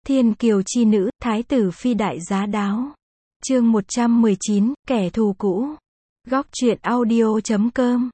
Thiên kiều chi nữ, thái tử phi đại giá đáo. Chương 119, kẻ thù cũ. Góc truyện audio.com.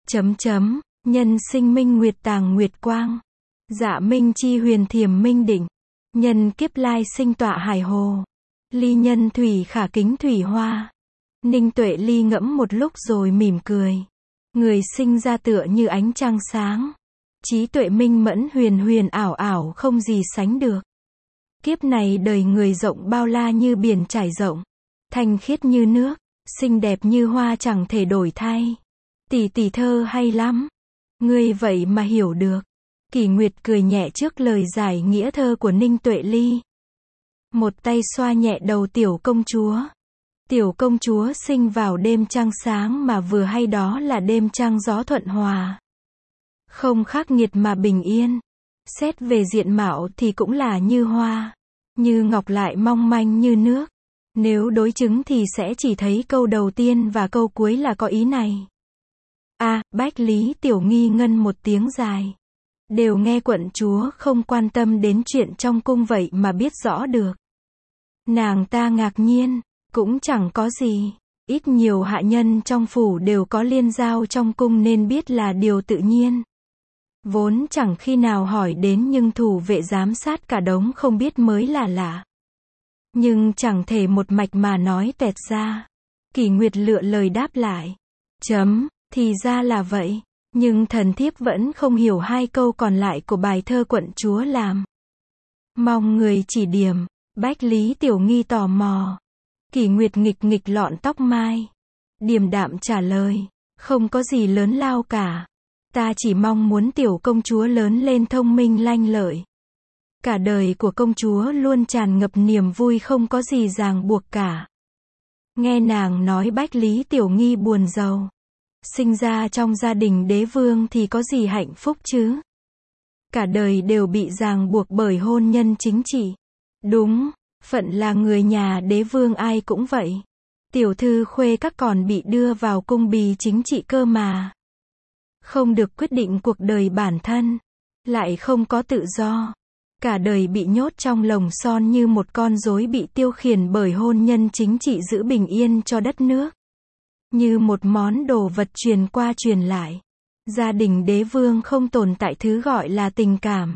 Nhân sinh minh nguyệt tàng nguyệt quang. Dạ minh chi huyền thiềm minh đỉnh. Nhân kiếp lai sinh tọa hải hồ. Ly nhân thủy khả kính thủy hoa. Ninh Tuệ Ly ngẫm một lúc rồi mỉm cười. Người sinh ra tựa như ánh trăng sáng. Trí tuệ minh mẫn huyền huyền ảo ảo không gì sánh được. Kiếp này đời người rộng bao la như biển trải rộng. Thanh khiết như nước, xinh đẹp như hoa chẳng thể đổi thay. Tỷ tỷ thơ hay lắm. Ngươi vậy mà hiểu được. Kỷ Nguyệt cười nhẹ trước lời giải nghĩa thơ của Ninh Tuệ Ly. Một tay xoa nhẹ đầu tiểu công chúa. Tiểu công chúa sinh vào đêm trăng sáng mà vừa hay đó là đêm trăng gió thuận hòa. Không khắc nghiệt mà bình yên. Xét về diện mạo thì cũng là như hoa. Như ngọc lại mong manh như nước. Nếu đối chứng thì sẽ chỉ thấy câu đầu tiên và câu cuối là có ý này. Bách Lý Tiểu Nghi ngân một tiếng dài. Đều nghe quận chúa không quan tâm đến chuyện trong cung vậy mà biết rõ được. Nàng ta ngạc nhiên, cũng chẳng có gì. Ít nhiều hạ nhân trong phủ đều có liên giao trong cung nên biết là điều tự nhiên. Vốn chẳng khi nào hỏi đến nhưng thủ vệ giám sát cả đống không biết mới là lạ. Nhưng chẳng thể một mạch mà nói tẹt ra. Kỷ Nguyệt lựa lời đáp lại. Thì ra là vậy. Nhưng thần thiếp vẫn không hiểu hai câu còn lại của bài thơ quận chúa làm. Mong người chỉ điểm. Bách Lý Tiểu Nghi tò mò. Kỷ Nguyệt nghịch lọn tóc mai. Điềm đạm trả lời. Không có gì lớn lao cả. Ta chỉ mong muốn tiểu công chúa lớn lên thông minh lanh lợi. Cả đời của công chúa luôn tràn ngập niềm vui không có gì ràng buộc cả. Nghe nàng nói Bách Lý Tiểu Nghi buồn rầu. Sinh ra trong gia đình đế vương thì có gì hạnh phúc chứ? Cả đời đều bị ràng buộc bởi hôn nhân chính trị. Đúng, phận là người nhà đế vương ai cũng vậy. Tiểu thư khuê các còn bị đưa vào cung bì chính trị cơ mà. Không được quyết định cuộc đời bản thân. Lại không có tự do. Cả đời bị nhốt trong lồng son như một con rối bị tiêu khiển bởi hôn nhân chính trị giữ bình yên cho đất nước. Như một món đồ vật truyền qua truyền lại. Gia đình đế vương không tồn tại thứ gọi là tình cảm.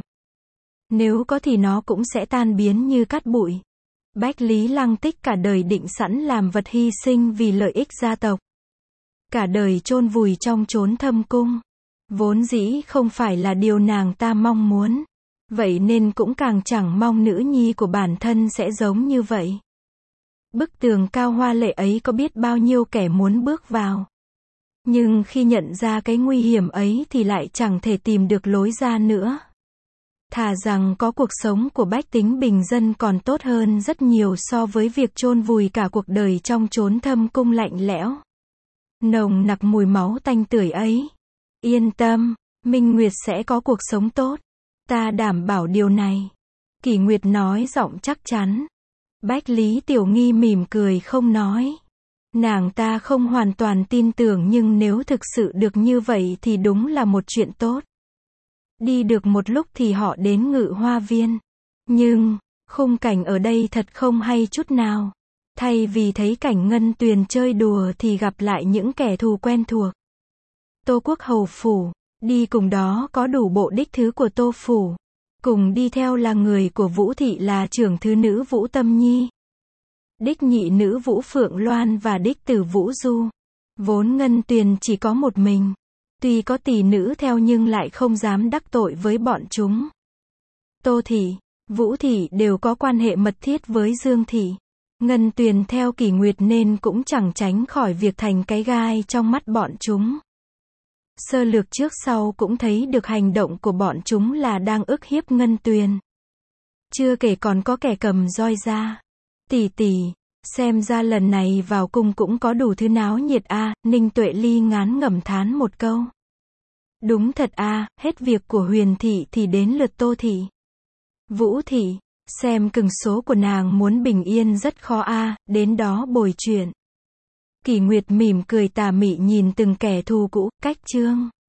Nếu có thì nó cũng sẽ tan biến như cát bụi. Bách Lý Lăng Tích cả đời định sẵn làm vật hy sinh vì lợi ích gia tộc. Cả đời chôn vùi trong chốn thâm cung. Vốn dĩ không phải là điều nàng ta mong muốn. Vậy nên cũng càng chẳng mong nữ nhi của bản thân sẽ giống như vậy. Bức tường cao hoa lệ ấy có biết bao nhiêu kẻ muốn bước vào. Nhưng khi nhận ra cái nguy hiểm ấy thì lại chẳng thể tìm được lối ra nữa. Thà rằng có cuộc sống của bách tính bình dân còn tốt hơn rất nhiều so với việc chôn vùi cả cuộc đời trong chốn thâm cung lạnh lẽo. Nồng nặc mùi máu tanh tưởi ấy. Yên tâm, Minh Nguyệt sẽ có cuộc sống tốt. Ta đảm bảo điều này. Kỷ Nguyệt nói giọng chắc chắn. Bách Lý Tiểu Nghi mỉm cười không nói. Nàng ta không hoàn toàn tin tưởng nhưng nếu thực sự được như vậy thì đúng là một chuyện tốt. Đi được một lúc thì họ đến Ngự Hoa Viên. Nhưng, khung cảnh ở đây thật không hay chút nào. Thay vì thấy cảnh Ngân Tuyền chơi đùa thì gặp lại những kẻ thù quen thuộc. Tô Quốc Hầu phủ, đi cùng đó có đủ bộ đích thứ của Tô phủ. Cùng đi theo là người của Vũ thị là trưởng thứ nữ Vũ Tâm Nhi. Đích nhị nữ Vũ Phượng Loan và đích tử Vũ Du. Vốn Ngân Tuyền chỉ có một mình. Tuy có tỷ nữ theo nhưng lại không dám đắc tội với bọn chúng. Tô thị, Vũ thị đều có quan hệ mật thiết với Dương thị. Ngân Tuyền theo Kỷ Nguyệt nên cũng chẳng tránh khỏi việc thành cái gai trong mắt bọn chúng. Sơ lược trước sau cũng thấy được hành động của bọn chúng là đang ức hiếp Ngân Tuyền. Chưa kể còn có kẻ cầm roi ra. Tỷ tỷ, xem ra lần này vào cung cũng có đủ thứ náo nhiệt Ninh Tuệ Ly ngán ngẩm thán một câu. Đúng thật hết việc của Huyền thị thì đến lượt Tô thị. Vũ thị, xem cừng số của nàng muốn bình yên rất khó đến đó bồi chuyện. Kỷ Nguyệt mỉm cười tà mị nhìn từng kẻ thù cũ, cách chương.